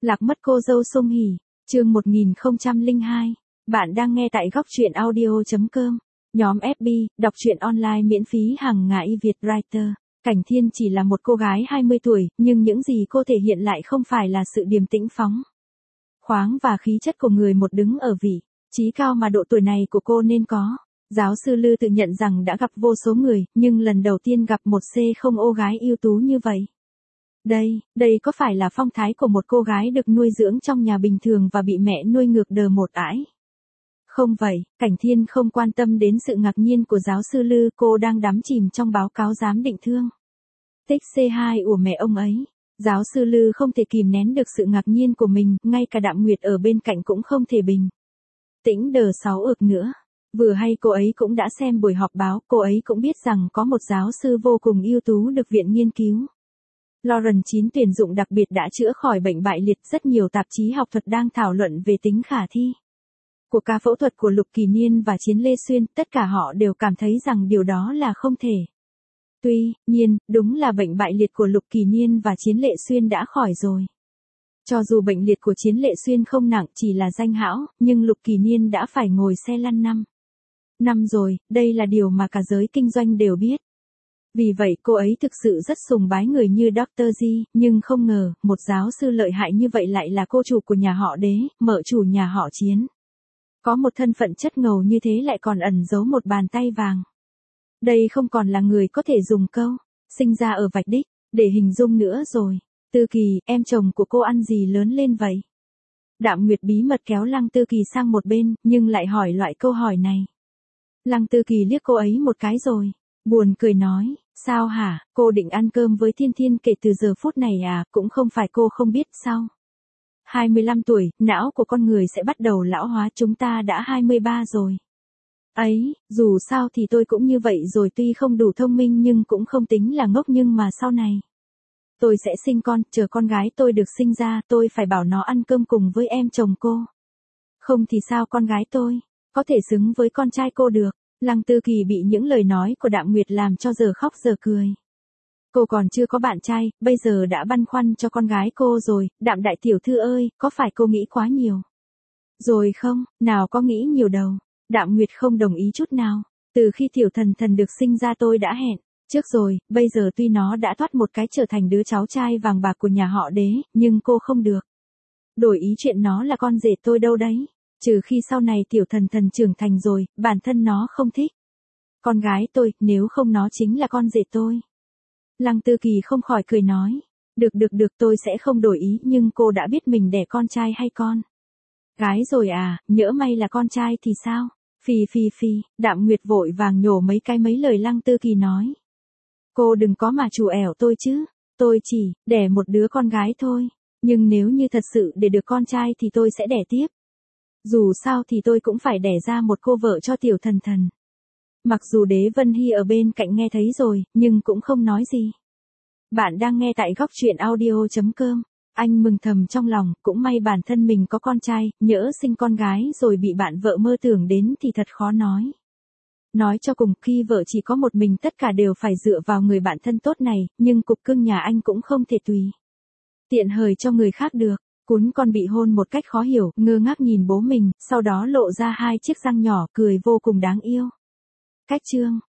Lạc mất cô dâu Song Hỷ, chương 1002. Bạn đang nghe tại góc truyện audio.com. Nhóm FB, đọc truyện online miễn phí hàng ngày Việt Writer. Cảnh Thiên chỉ là một cô gái 20 tuổi, nhưng những gì cô thể hiện lại không phải là sự điềm tĩnh phóng khoáng và khí chất của người một đứng ở vị trí cao mà độ tuổi này của cô nên có. Giáo sư Lư tự nhận rằng đã gặp vô số người, nhưng lần đầu tiên gặp một C0O gái ưu tú như vậy. Đây có phải là phong thái của một cô gái được nuôi dưỡng trong nhà bình thường và bị mẹ nuôi ngược đờ một ải? Không vậy, Cảnh Thiên không quan tâm đến sự ngạc nhiên của giáo sư Lư, cô đang đắm chìm trong báo cáo giám định thương tích C2 của mẹ ông ấy. Giáo sư Lư không thể kìm nén được sự ngạc nhiên của mình, ngay cả Đạm Nguyệt ở bên cạnh cũng không thể bình tĩnh đờ 6 ực nữa. Vừa hay cô ấy cũng đã xem buổi họp báo, cô ấy cũng biết rằng có một giáo sư vô cùng ưu tú được viện nghiên cứu Lawrence 9 tuyển dụng đặc biệt đã chữa khỏi bệnh bại liệt. Rất nhiều tạp chí học thuật đang thảo luận về tính khả thi của ca phẫu thuật của Lục Kỳ Niên và Chiến Lê Xuyên, tất cả họ đều cảm thấy rằng điều đó là không thể. Tuy nhiên, đúng là bệnh bại liệt của Lục Kỳ Niên và Chiến Lệ Xuyên đã khỏi rồi. Cho dù bệnh liệt của Chiến Lệ Xuyên không nặng, chỉ là danh hão, nhưng Lục Kỳ Niên đã phải ngồi xe lăn 5 năm rồi, đây là điều mà cả giới kinh doanh đều biết. Vì vậy cô ấy thực sự rất sùng bái người như Dr. G, nhưng không ngờ, một giáo sư lợi hại như vậy lại là cô chủ của nhà họ Đế, mợ chủ nhà họ Chiến. Có một thân phận chất ngầu như thế lại còn ẩn giấu một bàn tay vàng. Đây không còn là người có thể dùng câu sinh ra ở vạch đích để hình dung nữa rồi. Tư Kỳ, em chồng của cô ăn gì lớn lên vậy? Đạm Nguyệt bí mật kéo Lăng Tư Kỳ sang một bên, nhưng lại hỏi loại câu hỏi này. Lăng Tư Kỳ liếc cô ấy một cái rồi buồn cười nói, sao hả, cô định ăn cơm với Thiên Thiên kể từ giờ phút này à? Cũng không phải cô không biết sao. 25 tuổi, não của con người sẽ bắt đầu lão hóa, chúng ta đã 23 rồi. Ấy, dù sao thì tôi cũng như vậy rồi, tuy không đủ thông minh nhưng cũng không tính là ngốc, nhưng mà sau này tôi sẽ sinh con, chờ con gái tôi được sinh ra, tôi phải bảo nó ăn cơm cùng với em chồng cô. Không thì sao con gái tôi có thể xứng với con trai cô được? Lăng Tư Kỳ bị những lời nói của Đạm Nguyệt làm cho giờ khóc giờ cười. Cô còn chưa có bạn trai, bây giờ đã băn khoăn cho con gái cô rồi. Đạm đại tiểu thư ơi, có phải cô nghĩ quá nhiều rồi không? Nào có nghĩ nhiều đâu. Đạm Nguyệt không đồng ý chút nào. Từ khi Tiểu Thần Thần được sinh ra tôi đã hẹn trước rồi, bây giờ tuy nó đã thoát một cái trở thành đứa cháu trai vàng bạc của nhà họ Đế, nhưng cô không được đổi ý chuyện nó là con rể tôi đâu đấy. Trừ khi sau này Tiểu Thần Thần trưởng thành rồi, bản thân nó không thích con gái tôi, nếu không nó chính là con rể tôi. Lăng Tư Kỳ không khỏi cười nói. Được, tôi sẽ không đổi ý, nhưng cô đã biết mình đẻ con trai hay con gái rồi à? Nhỡ may là con trai thì sao? Phi, Đạm Nguyệt vội vàng nhổ mấy lời Lăng Tư Kỳ nói. Cô đừng có mà trù ẻo tôi chứ. Tôi chỉ đẻ một đứa con gái thôi. Nhưng nếu như thật sự để được con trai thì tôi sẽ đẻ tiếp. Dù sao thì tôi cũng phải đẻ ra một cô vợ cho Tiểu Thần Thần. Mặc dù Đế Vân Hy ở bên cạnh nghe thấy rồi, nhưng cũng không nói gì. Bạn đang nghe tại góc truyện audio.com. Anh mừng thầm trong lòng, cũng may bản thân mình có con trai, nhỡ sinh con gái rồi bị bạn vợ mơ tưởng đến thì thật khó nói. Nói cho cùng, khi vợ chỉ có một mình tất cả đều phải dựa vào người bạn thân tốt này, nhưng cục cưng nhà anh cũng không thể tùy tiện hời cho người khác được. Cún con bị hôn một cách khó hiểu, ngơ ngác nhìn bố mình, sau đó lộ ra hai chiếc răng nhỏ, cười vô cùng đáng yêu. Cách chương